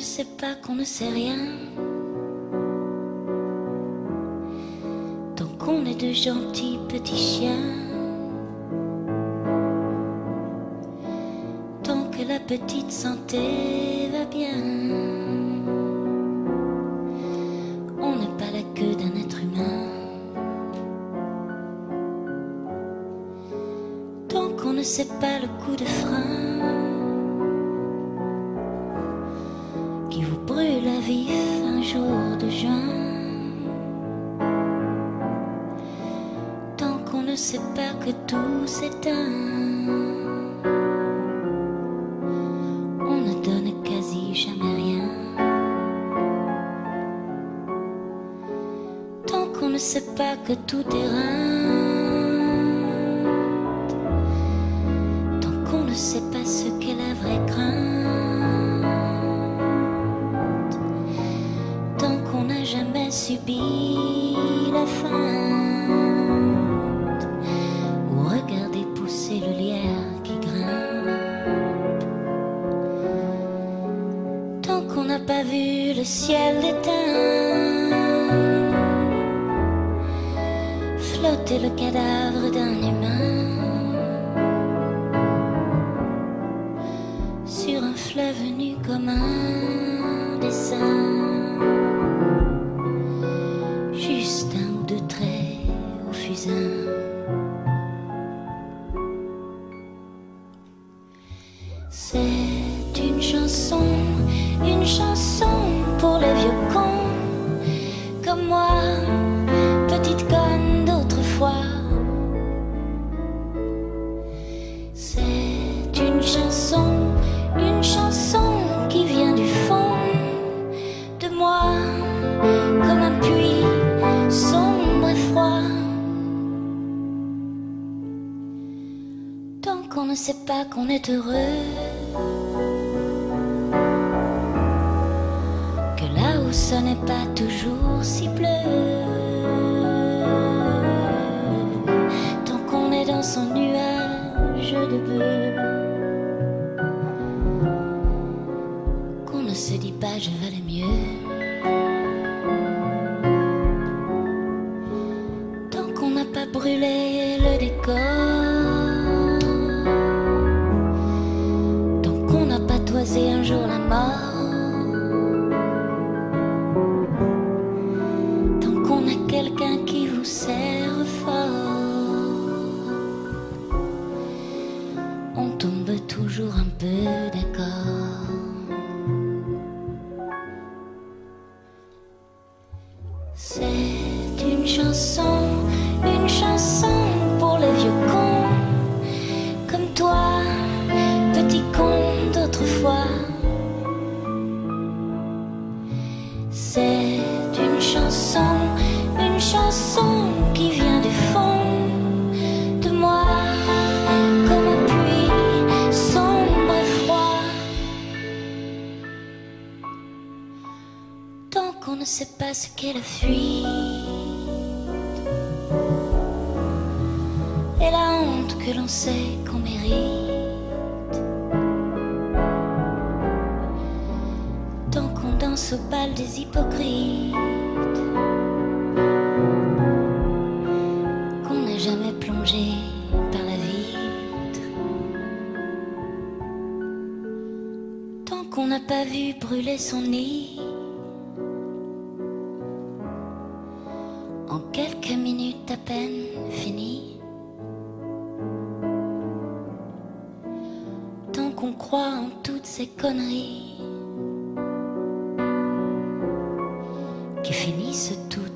sait pas qu'on ne sait rien, tant qu'on est de gentils petits chiens, tant que la petite santé va bien, on n'est pas la queue d'un être humain, tant qu'on ne sait pas le coup de frein qui vous brûle à vif un jour de juin, tant qu'on ne sait pas que tout s'éteint, on ne donne quasi jamais rien, tant qu'on ne sait pas que tout est rinde, tant qu'on ne sait pas ce qu'est la vraie crainte, tant qu'on n'a jamais subi la feinte, ou regardé pousser le lierre qui grimpe, tant qu'on n'a pas vu le ciel éteint, flotter le cadavre d'un humain sur un fleuve nu comme un dessin, juste un ou deux traits au fusain. C'est une chanson pour les vieux cons comme moi, petite conne d'autrefois. C'est une chanson qui vient du fond de moi, comme un puits sombre et froid. Tant qu'on ne sait pas qu'on est heureux, que là-haut ce n'est pas toujours si bleu, tant qu'on est dans son nuage de bœuf, qu'on ne se dit pas je valais mieux, tant qu'on n'a pas brûlé le décor, tant qu'on n'a pas toisé un jour la mort, tant qu'on a quelqu'un qui vous serre fort, on tombe toujours un peu d'accord. C'est une chanson pour les vieux cons comme toi, petit con d'autrefois. C'est une chanson qui vient du fond de moi, comme un puits sombre et froid, tant qu'on ne sait pas ce qu'est la fuite et la honte que l'on sait qu'on mérite, tant qu'on danse au bal des hypocrites, qu'on n'a jamais plongé par la vitre, tant qu'on n'a pas vu brûler son nid en quelques minutes à peine finies, tant qu'on croit en toutes ces conneries qui finissent toutes